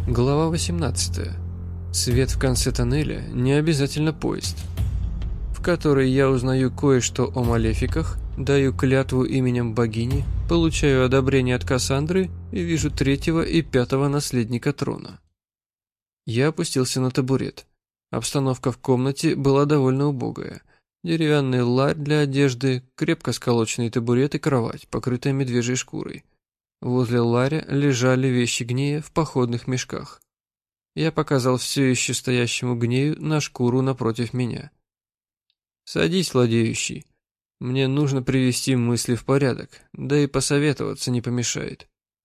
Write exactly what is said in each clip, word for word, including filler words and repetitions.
Глава восемнадцатая. Свет в конце тоннеля не обязательно поезд. В которой я узнаю кое-что о малефиках, даю клятву именем богини, получаю одобрение от Кассандры и вижу третьего и пятого наследника трона. Я опустился на табурет. Обстановка в комнате была довольно убогая. Деревянный ларь для одежды, крепко сколоченный табурет и кровать, покрытая медвежьей шкурой. Возле ларя лежали вещи Гнея в походных мешках. Я показал все еще стоящему Гнею на шкуру напротив меня. «Садись, владеющий. Мне нужно привести мысли в порядок, да и посоветоваться не помешает».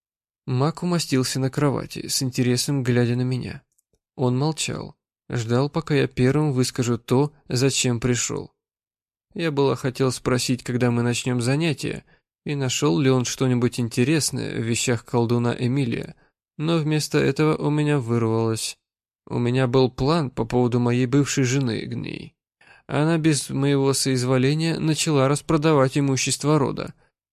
Маг умостился на кровати, с интересом глядя на меня. Он молчал, ждал, пока я первым выскажу то, зачем пришел. Я было хотел спросить, когда мы начнем занятия, и нашел ли он что-нибудь интересное в вещах колдуна Эмилия, но вместо этого у меня вырвалось. У меня был план по поводу моей бывшей жены, Гней. Она без моего соизволения начала распродавать имущество рода.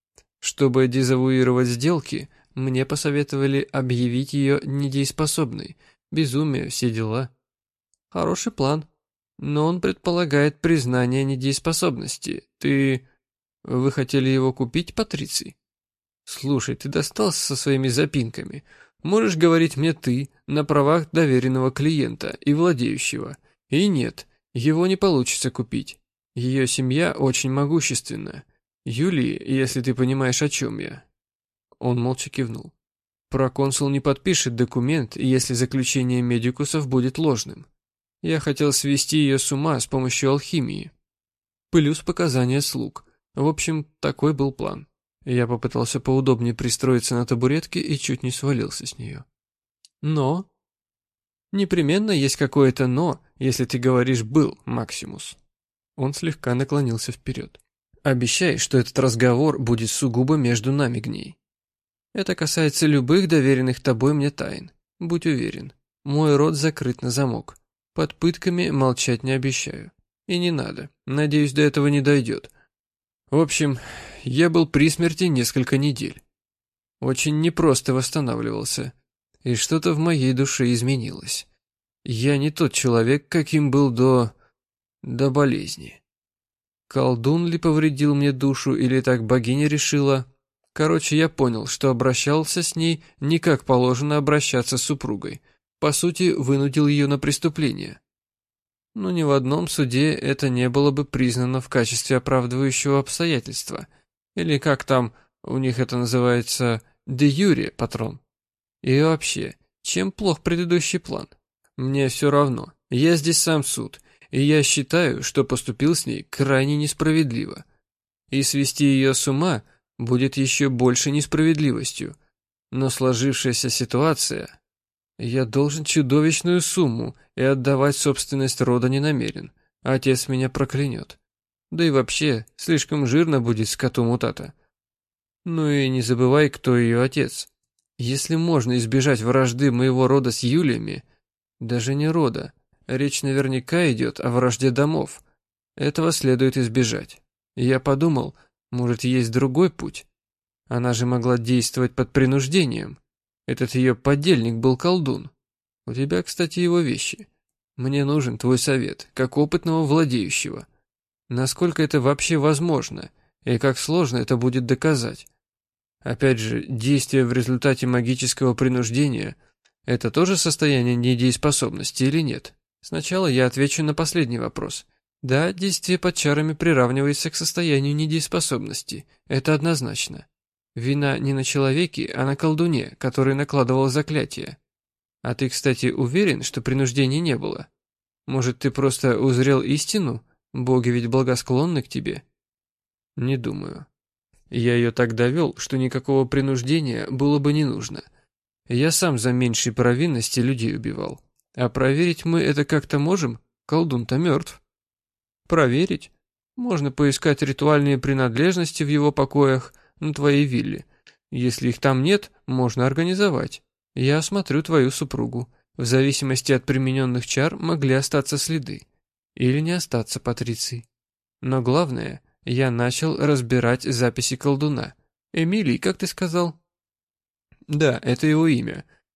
Чтобы дезавуировать сделки, мне посоветовали объявить ее недееспособной. Безумие, все дела. Хороший план, но он предполагает признание недееспособности. Ты... Вы хотели его купить, Патриций? Слушай, ты достался со своими запинками. Можешь говорить мне ты, на правах доверенного клиента и владеющего. И нет, его не получится купить. Ее семья очень могущественна. Юлии, если ты понимаешь, о чем я. Он молча кивнул. Проконсул не подпишет документ, если заключение медикусов будет ложным. Я хотел свести ее с ума с помощью алхимии. Плюс показания слуг. В общем, такой был план. Я попытался поудобнее пристроиться на табуретке и чуть не свалился с нее. Но... Непременно есть какое-то «но», если ты говоришь «был», Максимус. Он слегка наклонился вперед. Обещай, что этот разговор будет сугубо между нами, Гней. Это касается любых доверенных тобой мне тайн. Будь уверен, мой рот закрыт на замок. Под пытками молчать не обещаю. И не надо, надеюсь, до этого не дойдет. В общем, я был при смерти несколько недель. Очень непросто восстанавливался, и что-то в моей душе изменилось. Я не тот человек, каким был до... до болезни. Колдун ли повредил мне душу, или так богиня решила? Короче, я понял, что обращался с ней не как положено обращаться с супругой. По сути, вынудил ее на преступление. Но ни в одном суде это не было бы признано в качестве оправдывающего обстоятельства. Или как там у них это называется, де юре, патрон. И вообще, чем плох предыдущий план? Мне все равно, я здесь сам суд, и я считаю, что поступил с ней крайне несправедливо. И свести ее с ума будет еще больше несправедливостью. Но сложившаяся ситуация... Я должен чудовищную сумму, и отдавать собственность рода не намерен. Отец меня проклянет. Да и вообще, слишком жирно будет скоту мутата. Ну и не забывай, кто ее отец. Если можно избежать вражды моего рода с Юлиями, даже не рода, речь наверняка идет о вражде домов. Этого следует избежать. Я подумал, может, есть другой путь. Она же могла действовать под принуждением. Этот ее подельник был колдун. У тебя, кстати, его вещи. Мне нужен твой совет, как опытного владеющего. Насколько это вообще возможно, и как сложно это будет доказать. Опять же, действие в результате магического принуждения – это тоже состояние недееспособности или нет? Сначала я отвечу на последний вопрос. Да, действие под чарами приравнивается к состоянию недееспособности. Это однозначно. Вина не на человеке, а на колдуне, который накладывал заклятие. А ты, кстати, уверен, что принуждения не было? Может, ты просто узрел истину? Боги ведь благосклонны к тебе? Не думаю. Я ее так довел, что никакого принуждения было бы не нужно. Я сам за меньшей провинности людей убивал. А проверить мы это как-то можем? Колдун-то мертв. Проверить? Можно поискать ритуальные принадлежности в его покоях, на твоей вилле. Если их там нет, можно организовать. Я осмотрю твою супругу. В зависимости от примененных чар могли остаться следы. Или не остаться, Патриций. Но главное, я начал разбирать записи колдуна. Эмилий, как ты сказал? Да, это его имя.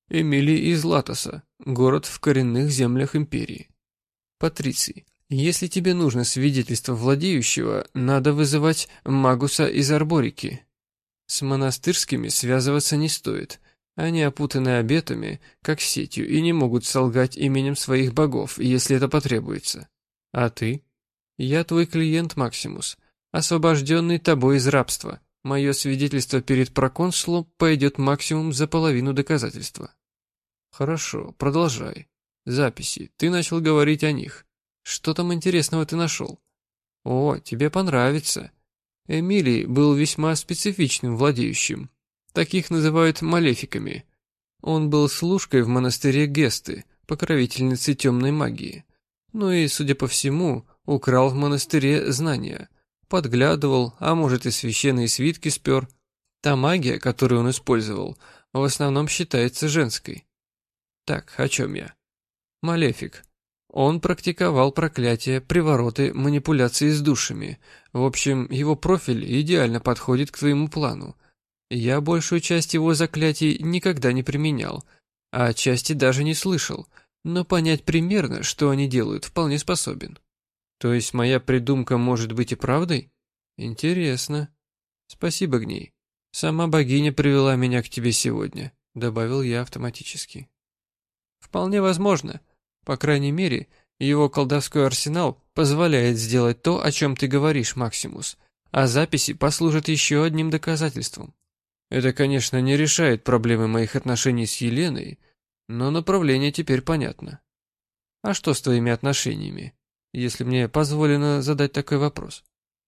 Эмилий из Латоса, город в коренных землях империи. Патриций. Если тебе нужно свидетельство владеющего, надо вызывать Магуса из Арборики. С монастырскими связываться не стоит. Они опутаны обетами, как сетью, и не могут солгать именем своих богов, если это потребуется. А ты? Я твой клиент, Максимус, освобожденный тобой из рабства. Мое свидетельство перед проконсулом пойдет максимум за половину доказательства. Хорошо, продолжай. Записи. Ты начал говорить о них. Что там интересного ты нашел? О, тебе понравится. Эмилий был весьма специфичным владеющим. Таких называют малефиками. Он был служкой в монастыре Гесты, покровительницей темной магии. Ну и, судя по всему, украл в монастыре знания. Подглядывал, а может и священные свитки спер. Та магия, которую он использовал, в основном считается женской. Так, о чем я? Малефик. Он практиковал проклятия, привороты, манипуляции с душами. В общем, его профиль идеально подходит к твоему плану. Я большую часть его заклятий никогда не применял, а части даже не слышал, но понять примерно, что они делают, вполне способен. То есть моя придумка может быть и правдой? Интересно. Спасибо, Гней. Сама богиня привела меня к тебе сегодня, добавил я автоматически. Вполне возможно. По крайней мере, его колдовской арсенал позволяет сделать то, о чем ты говоришь, Максимус, а записи послужат еще одним доказательством. Это, конечно, не решает проблемы моих отношений с Еленой, но направление теперь понятно. А что с твоими отношениями, если мне позволено задать такой вопрос?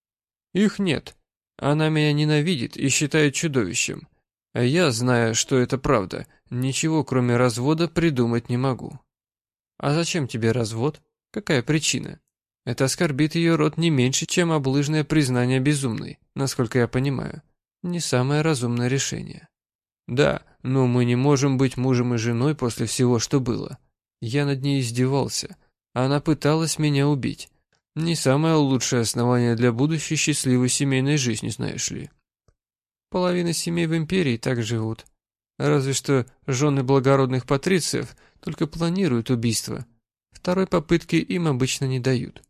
Их нет. Она меня ненавидит и считает чудовищем. А я, зная, что это правда, ничего кроме развода придумать не могу. А зачем тебе развод? Какая причина? Это оскорбит ее род не меньше, чем облыжное признание безумной, насколько я понимаю. Не самое разумное решение. Да, но мы не можем быть мужем и женой после всего, что было. Я над ней издевался. Она пыталась меня убить. Не самое лучшее основание для будущей счастливой семейной жизни, знаешь ли. Половина семей в империи так живут. Разве что жены благородных патрициев только планируют убийство. Второй попытки им обычно не дают.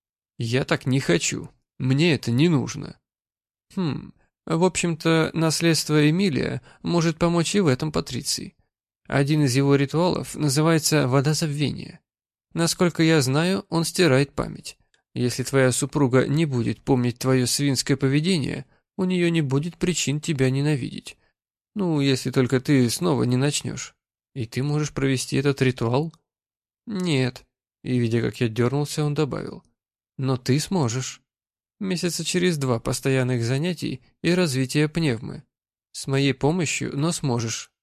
Я так не хочу. Мне это не нужно. Хм, в общем-то, наследство Эмилия может помочь и в этом Патриций. Один из его ритуалов называется «вода забвения». Насколько я знаю, он стирает память. Если твоя супруга не будет помнить твое свинское поведение, у нее не будет причин тебя ненавидеть. Ну, если только ты снова не начнешь. И ты можешь провести этот ритуал? Нет. И, видя, как я дернулся, он добавил. Но ты сможешь. Месяца через два постоянных занятий и развития пневмы. С моей помощью, но сможешь.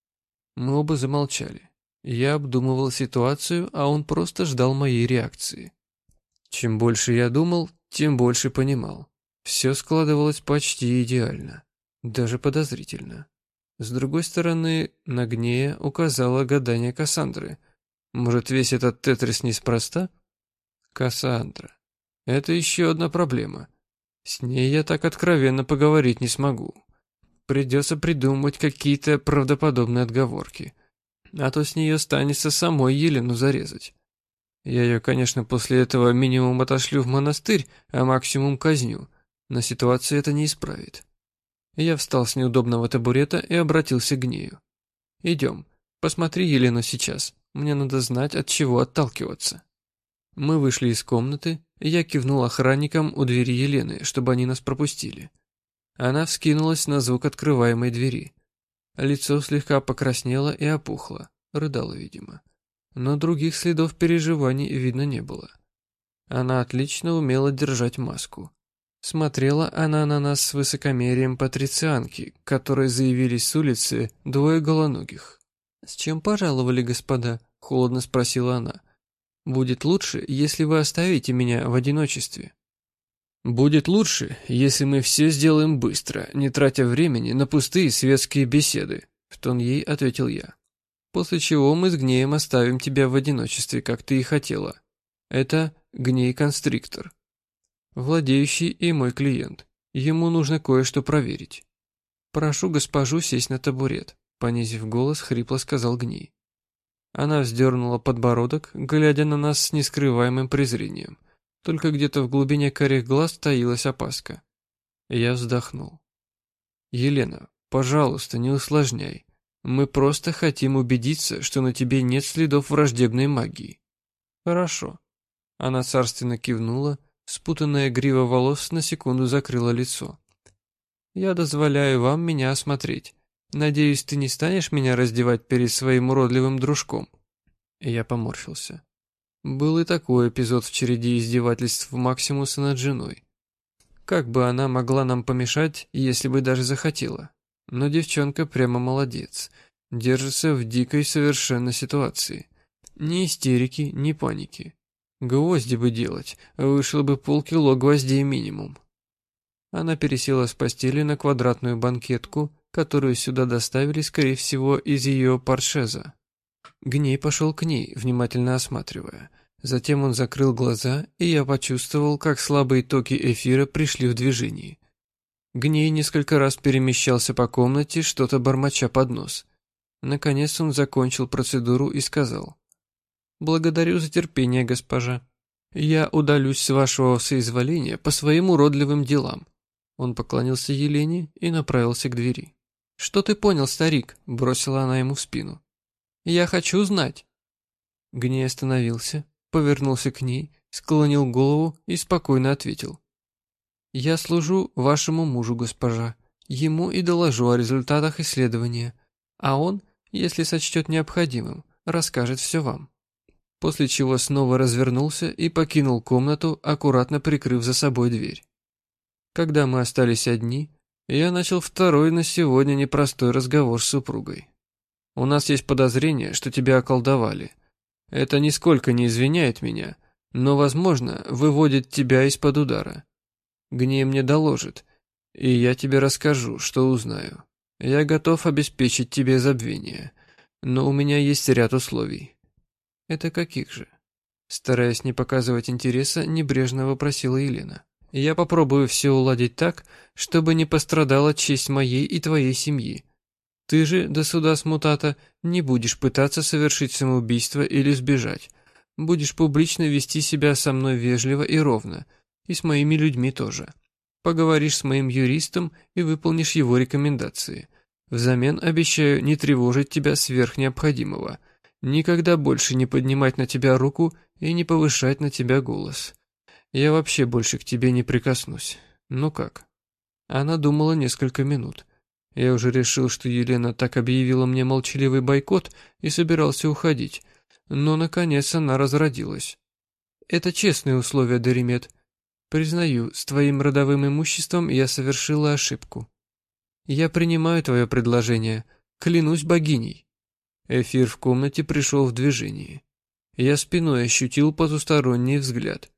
Мы оба замолчали. Я обдумывал ситуацию, а он просто ждал моей реакции. Чем больше я думал, тем больше понимал. Все складывалось почти идеально. Даже подозрительно. С другой стороны, на Гнея указало гадание Кассандры. Может, весь этот тетрис неспроста? Кассандра. Это еще одна проблема. С ней я так откровенно поговорить не смогу. Придется придумывать какие-то правдоподобные отговорки. А то с нее станется самой Елену зарезать. Я ее, конечно, после этого минимум отошлю в монастырь, а максимум казню. Но ситуация это не исправит. Я встал с неудобного табурета и обратился к Гнею. «Идем, посмотри Елену сейчас. Мне надо знать, от чего отталкиваться». Мы вышли из комнаты, и я кивнул охранникам у двери Елены, чтобы они нас пропустили. Она вскинулась на звук открываемой двери. Лицо слегка покраснело и опухло, рыдала, видимо. Но других следов переживаний видно не было. Она отлично умела держать маску. Смотрела она на нас с высокомерием патрицианки, которые заявились с улицы двое голоногих. «С чем пожаловали, господа?» — холодно спросила она. «Будет лучше, если вы оставите меня в одиночестве». «Будет лучше, если мы все сделаем быстро, не тратя времени на пустые светские беседы», — в тон ей ответил я. «После чего мы с Гнеем оставим тебя в одиночестве, как ты и хотела. Это Гней-констриктор. Владеющий и мой клиент. Ему нужно кое-что проверить. Прошу госпожу сесть на табурет. понизив голос, хрипло сказал Гней. Она вздернула подбородок, глядя на нас с нескрываемым презрением. Только где-то в глубине карих глаз таилась опаска. Я вздохнул. «Елена, пожалуйста, не усложняй. Мы просто хотим убедиться, что на тебе нет следов враждебной магии». «Хорошо». Она царственно кивнула, спутанная грива волос на секунду закрыла лицо. «Я дозволяю вам меня осмотреть. Надеюсь, ты не станешь меня раздевать перед своим уродливым дружком?» Я поморщился. Был и такой эпизод в череде издевательств Максимуса над женой. Как бы она могла нам помешать, если бы даже захотела? Но девчонка прямо молодец. Держится в дикой совершенно ситуации. Ни истерики, ни паники. Гвозди бы делать, вышло бы полкило гвоздей минимум. Она пересела с постели на квадратную банкетку, которую сюда доставили, скорее всего, из ее паршеза. Гней пошел к ней, внимательно осматривая. Затем он закрыл глаза, и я почувствовал, как слабые токи эфира пришли в движение. Гней несколько раз перемещался по комнате, что-то бормоча под нос. Наконец он закончил процедуру и сказал: «Благодарю за терпение, госпожа. Я удалюсь с вашего соизволения по своим уродливым делам». Он поклонился Елене и направился к двери. «Что ты понял, старик?» – бросила она ему в спину. «Я хочу знать». Гней остановился, повернулся к ней, склонил голову и спокойно ответил: «Я служу вашему мужу, госпожа. Ему и доложу о результатах исследования, а он, если сочтет необходимым, расскажет все вам». После чего снова развернулся и покинул комнату, аккуратно прикрыв за собой дверь. Когда мы остались одни, я начал второй на сегодня непростой разговор с супругой. «У нас есть подозрение, что тебя околдовали. Это нисколько не извиняет меня, но, возможно, выводит тебя из-под удара. Гней мне доложит, и я тебе расскажу, что узнаю. Я готов обеспечить тебе забвение, но у меня есть ряд условий». «Это каких же?» Стараясь не показывать интереса, небрежно вопросила Елена. «Я попробую все уладить так, чтобы не пострадала честь моей и твоей семьи. Ты же до суда с мутата не будешь пытаться совершить самоубийство или сбежать. Будешь публично вести себя со мной вежливо и ровно, и с моими людьми тоже. Поговоришь с моим юристом и выполнишь его рекомендации. Взамен обещаю не тревожить тебя сверх необходимого, никогда больше не поднимать на тебя руку и не повышать на тебя голос. Я вообще больше к тебе не прикоснусь. Ну как?» Она думала несколько минут. Я уже решил, что Елена так объявила мне молчаливый бойкот и собирался уходить. Но, наконец, она разродилась. «Это честные условия, Даримет. Признаю, с твоим родовым имуществом я совершила ошибку. Я принимаю твое предложение, клянусь богиней». Эфир в комнате пришел в движение. Я спиной ощутил потусторонний взгляд.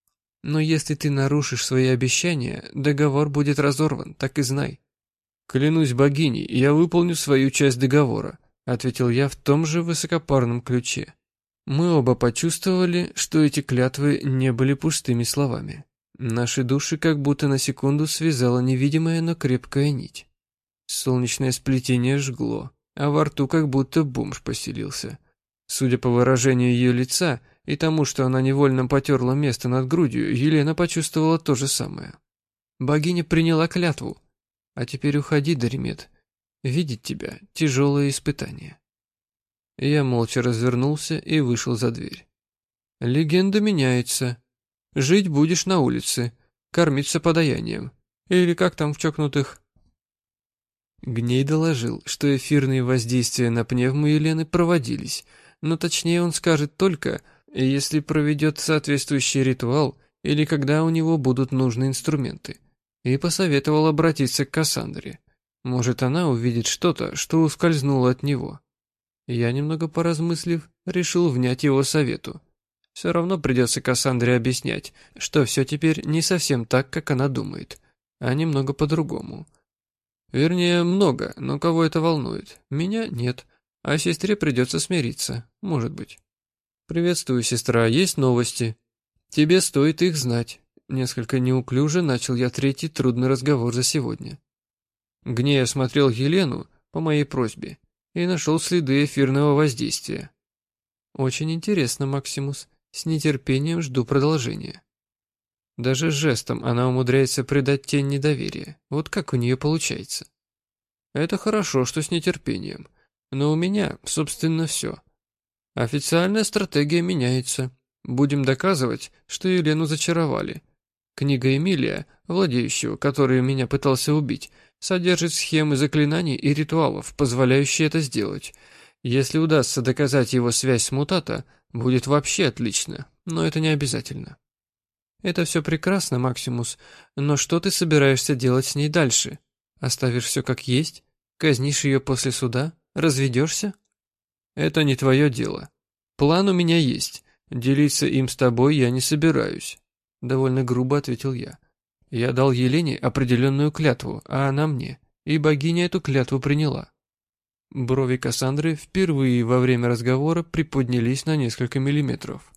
«Но если ты нарушишь свои обещания, договор будет разорван, так и знай». «Клянусь богиней, я выполню свою часть договора», — ответил я в том же высокопарном ключе. Мы оба почувствовали, что эти клятвы не были пустыми словами. Наши души как будто на секунду связала невидимая, но крепкая нить. Солнечное сплетение жгло, а во рту как будто бомж поселился. Судя по выражению ее лица и тому, что она невольно потерла место над грудью, Елена почувствовала то же самое. Богиня приняла клятву. А теперь уходи, Даримет. Видеть тебя — тяжелое испытание. Я молча развернулся и вышел за дверь. Легенда меняется. Жить будешь на улице, кормиться подаянием. Или как там в чокнутых? Гней доложил, что эфирные воздействия на пневму Елены проводились, но точнее он скажет только, если проведет соответствующий ритуал или когда у него будут нужны инструменты. И посоветовал обратиться к Кассандре. Может, она увидит что-то, что ускользнуло от него. Я, немного поразмыслив, решил внять его совету. Все равно придется Кассандре объяснять, что все теперь не совсем так, как она думает, а немного по-другому. Вернее, много, но кого это волнует? Меня нет, а сестре придется смириться, может быть. «Приветствую, сестра, есть новости. Тебе стоит их знать». Несколько неуклюже начал я третий трудный разговор за сегодня. Гней осмотрел Елену по моей просьбе и нашел следы эфирного воздействия. Очень интересно, Максимус. С нетерпением жду продолжения. Даже жестом она умудряется придать тень недоверия. Вот как у нее получается. Это хорошо, что с нетерпением. Но у меня, собственно, все. Официальная стратегия меняется. Будем доказывать, что Елену зачаровали. Книга Эмилия, владеющего, который меня пытался убить, содержит схемы заклинаний и ритуалов, позволяющие это сделать. Если удастся доказать его связь с Мутата, будет вообще отлично, но это не обязательно. Это все прекрасно, Максимус, но что ты собираешься делать с ней дальше? Оставишь все как есть? Казнишь ее после суда? Разведешься? Это не твое дело. План у меня есть. Делиться им с тобой я не собираюсь. Довольно грубо ответил я. Я дал Елене определенную клятву, а она мне, и богиня эту клятву приняла. Брови Кассандры впервые во время разговора приподнялись на несколько миллиметров.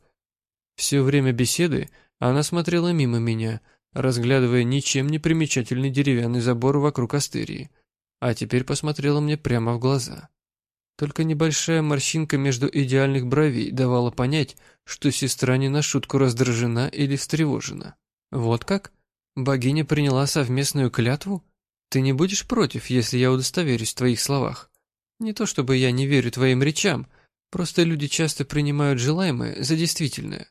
Все время беседы она смотрела мимо меня, разглядывая ничем не примечательный деревянный забор вокруг Астерии, а теперь посмотрела мне прямо в глаза. Только небольшая морщинка между идеальных бровей давала понять, что сестра не на шутку раздражена или встревожена. Вот как? Богиня приняла совместную клятву? Ты не будешь против, если я удостоверюсь в твоих словах? Не то чтобы я не верю твоим речам, просто люди часто принимают желаемое за действительное.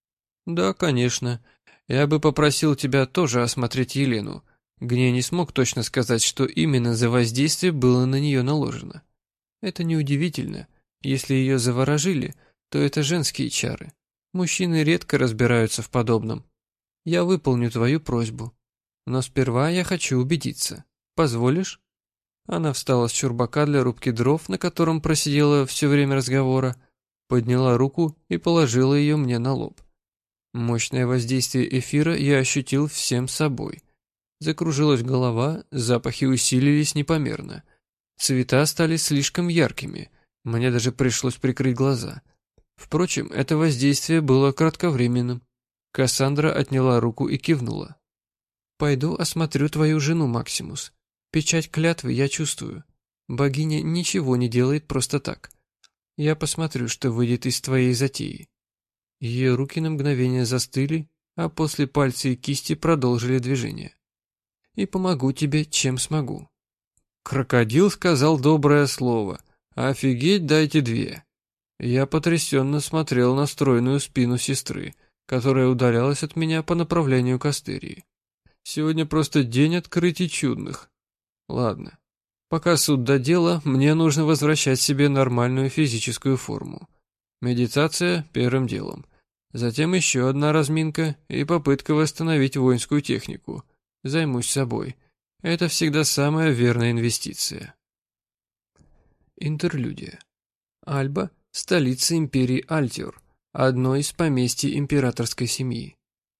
Да, конечно. Я бы попросил тебя тоже осмотреть Елену. Гней не смог точно сказать, что именно за воздействие было на нее наложено. Это неудивительно. Если ее заворожили, то это женские чары. Мужчины редко разбираются в подобном. Я выполню твою просьбу. Но сперва я хочу убедиться. Позволишь? Она встала с чурбака для рубки дров, на котором просидела все время разговора, подняла руку и положила ее мне на лоб. Мощное воздействие эфира я ощутил всем собой. Закружилась голова, запахи усилились непомерно. Цвета стали слишком яркими, мне даже пришлось прикрыть глаза. Впрочем, это воздействие было кратковременным. Кассандра отняла руку и кивнула. «Пойду осмотрю твою жену, Максимус. Печать клятвы я чувствую. Богиня ничего не делает просто так. Я посмотрю, что выйдет из твоей затеи». Ее руки на мгновение застыли, а после пальцы и кисти продолжили движение. «И помогу тебе, чем смогу». Крокодил сказал доброе слово. «Офигеть, дайте две». Я потрясенно смотрел на стройную спину сестры, которая удалялась от меня по направлению к Астерии. Сегодня просто день открытий чудных. Ладно. Пока суд до дела, мне нужно возвращать себе нормальную физическую форму. Медитация первым делом. Затем еще одна разминка и попытка восстановить воинскую технику. Займусь собой. Это всегда самая верная инвестиция. Интерлюдия. Альба – столица империи Альтиор, одно из поместий императорской семьи.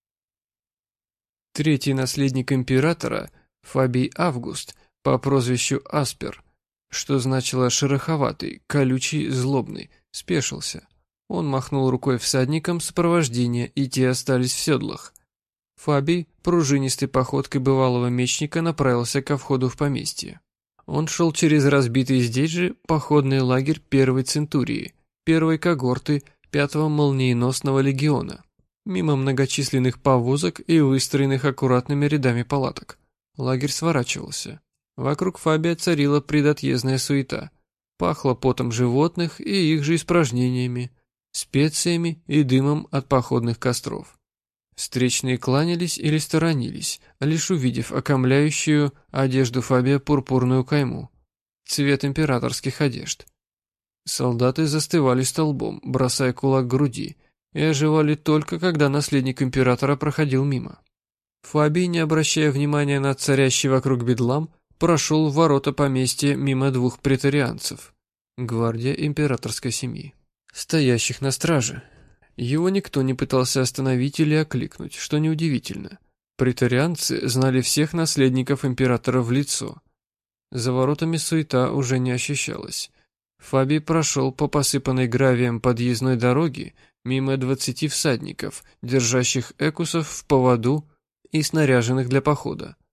Третий наследник императора, Фабий Август, по прозвищу Аспер, что значило «шероховатый», «колючий», «злобный», спешился. Он махнул рукой всадникам сопровождения, и те остались в седлах. Фабий, пружинистой походкой бывалого мечника, направился ко входу в поместье. Он шел через разбитый здесь же походный лагерь первой центурии, первой когорты пятого молниеносного легиона, мимо многочисленных повозок и выстроенных аккуратными рядами палаток. Лагерь сворачивался. Вокруг Фабия царила предотъездная суета. Пахло потом животных и их же испражнениями, специями и дымом от походных костров. Встречные кланялись или сторонились, лишь увидев окомляющую одежду Фабия пурпурную кайму, цвет императорских одежд. Солдаты застывали столбом, бросая кулак к груди, и оживали только, когда наследник императора проходил мимо. Фабий, не обращая внимания на царящий вокруг бедлам, прошел в ворота поместья мимо двух претарианцев, гвардия императорской семьи, стоящих на страже. Его никто не пытался остановить или окликнуть, что неудивительно. Претарианцы знали всех наследников императора в лицо. За воротами суета уже не ощущалась. Фабий прошел по посыпанной гравием подъездной дороге мимо двадцати всадников, держащих экусов в поводу и снаряженных для похода.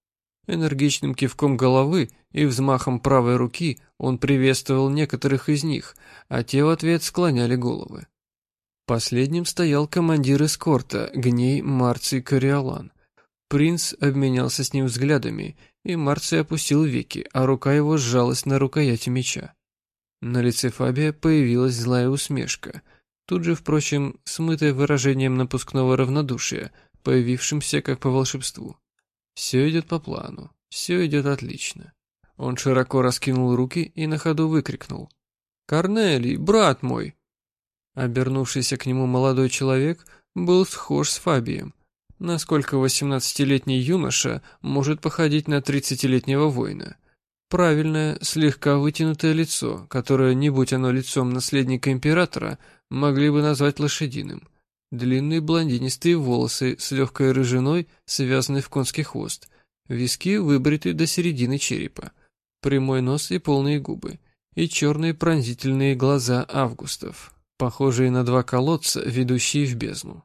Энергичным кивком головы и взмахом правой руки он приветствовал некоторых из них, а те в ответ склоняли головы. Последним стоял командир эскорта, Гней Марций Кориолан. Принц обменялся с ним взглядами, и Марций опустил веки, а рука его сжалась на рукояти меча. На лице Фабия появилась злая усмешка, тут же, впрочем, смытая выражением напускного равнодушия, появившимся как по волшебству. Все идет по плану, все идет отлично. Он широко раскинул руки и на ходу выкрикнул: «Корнелий, брат мой!» Обернувшийся к нему молодой человек был схож с Фабием, насколько восемнадцатилетний юноша может походить на тридцатилетнего воина. Правильное, слегка вытянутое лицо, которое, не будь оно лицом наследника императора, могли бы назвать лошадиным. Длинные блондинистые волосы с легкой рыжиной, связанные в конский хвост, виски выбриты до середины черепа, прямой нос и полные губы, и черные пронзительные глаза Августов, похожие на два колодца, ведущие в бездну.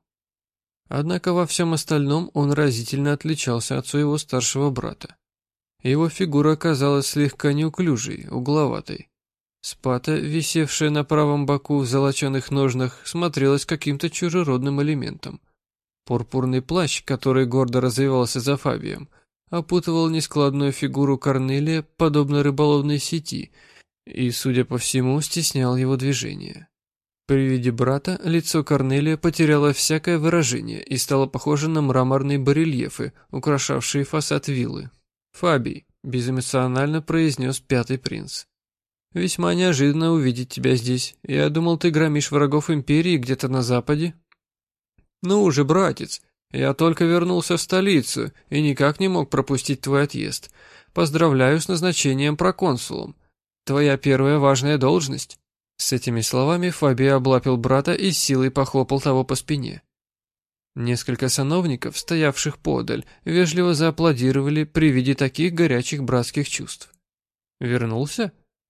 Однако во всем остальном он разительно отличался от своего старшего брата. Его фигура оказалась слегка неуклюжей, угловатой. Спата, висевшая на правом боку в золоченых ножнах, смотрелась каким-то чужеродным элементом. Пурпурный плащ, который гордо развивался за Фабием, опутывал нескладную фигуру Корнелия, подобно рыболовной сети, и, судя по всему, стеснял его движение. При виде брата лицо Корнелия потеряло всякое выражение и стало похоже на мраморные барельефы, украшавшие фасад виллы. «Фабий», — безэмоционально произнес пятый принц. «Весьма неожиданно увидеть тебя здесь. Я думал, ты громишь врагов империи где-то на западе». «Ну уже, братец, я только вернулся в столицу и никак не мог пропустить твой отъезд. Поздравляю с назначением проконсулом. Твоя первая важная должность». С этими словами Фабий облапил брата и с силой похлопал того по спине. Несколько сановников, стоявших подаль, вежливо зааплодировали при виде таких горячих братских чувств. «Вернулся?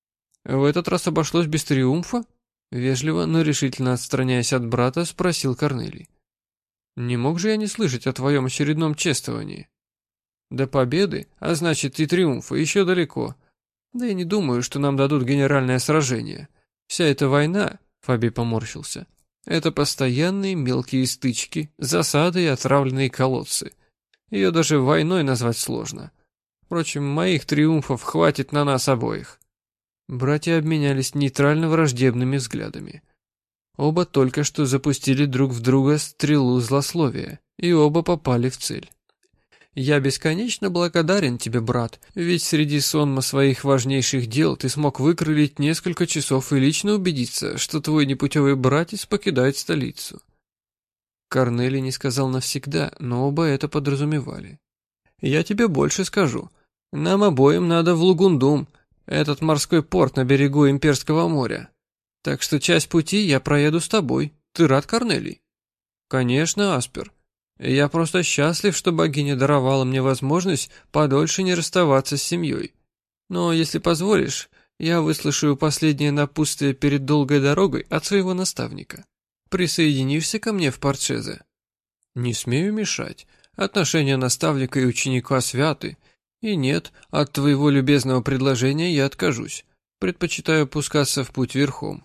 В этот раз обошлось без триумфа?» Вежливо, но решительно отстраняясь от брата, спросил Корнелий. «Не мог же я не слышать о твоем очередном чествовании?» «До победы, а значит и триумфа, еще далеко. Да и не думаю, что нам дадут генеральное сражение. Вся эта война, — Фабий поморщился, — это постоянные мелкие стычки, засады и отравленные колодцы. Ее даже войной назвать сложно. Впрочем, моих триумфов хватит на нас обоих». Братья обменялись нейтрально-враждебными взглядами. Оба только что запустили друг в друга стрелу злословия, и оба попали в цель. «Я бесконечно благодарен тебе, брат, ведь среди сонма своих важнейших дел ты смог выкрылить несколько часов и лично убедиться, что твой непутевый братец покидает столицу». Корнелий не сказал навсегда, но оба это подразумевали. «Я тебе больше скажу. Нам обоим надо в Лугундум, этот морской порт на берегу Имперского моря. Так что часть пути я проеду с тобой. Ты рад, Корнелий?» «Конечно, Аспер. Я просто счастлив, что богиня даровала мне возможность подольше не расставаться с семьей. Но, если позволишь, я выслушаю последнее напутствие перед долгой дорогой от своего наставника. Присоединишься ко мне в Парчезе?» «Не смею мешать. Отношения наставника и ученика святы. И нет, от твоего любезного предложения я откажусь. Предпочитаю пускаться в путь верхом».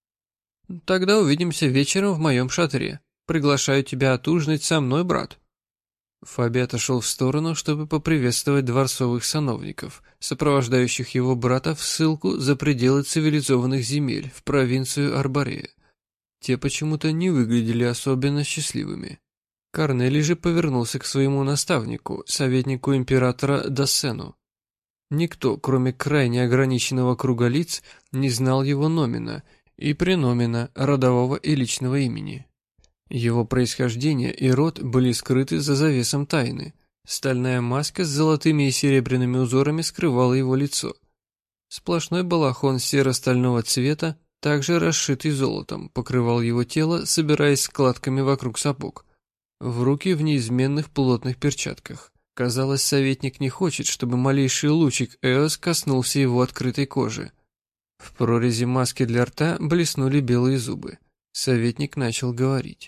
«Тогда увидимся вечером в моем шатре. Приглашаю тебя отужинать со мной, брат». Фабий отошел в сторону, чтобы поприветствовать дворцовых сановников, сопровождающих его брата в ссылку за пределы цивилизованных земель в провинцию Арборея. Те почему-то не выглядели особенно счастливыми. Корнелий же повернулся к своему наставнику, советнику императора Дассену. Никто, кроме крайне ограниченного круга лиц, не знал его номена и преномена, родового и личного имени. Его происхождение и род были скрыты за завесом тайны. Стальная маска с золотыми и серебряными узорами скрывала его лицо. Сплошной балахон серо-стального цвета, также расшитый золотом, покрывал его тело, собираясь складками вокруг сапог. В руки в неизменных плотных перчатках. Казалось, советник не хочет, чтобы малейший лучик Эос коснулся его открытой кожи. В прорези маски для рта блеснули белые зубы. Советник начал говорить.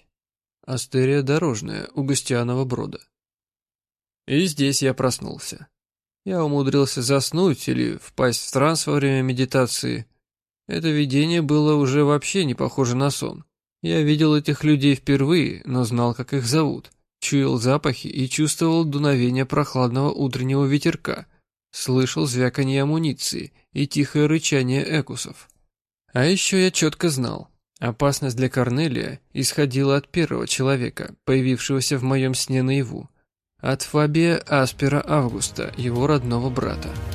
«Астерия Дорожная, у Гостианова Брода». И здесь я проснулся. Я умудрился заснуть или впасть в транс во время медитации. Это видение было уже вообще не похоже на сон. Я видел этих людей впервые, но знал, как их зовут. Чуял запахи и чувствовал дуновение прохладного утреннего ветерка. Слышал звяканье амуниции и тихое рычание экусов. А еще я четко знал. Опасность для Корнелия исходила от первого человека, появившегося в моем сне наяву. От Фабия Аспера Августа, его родного брата.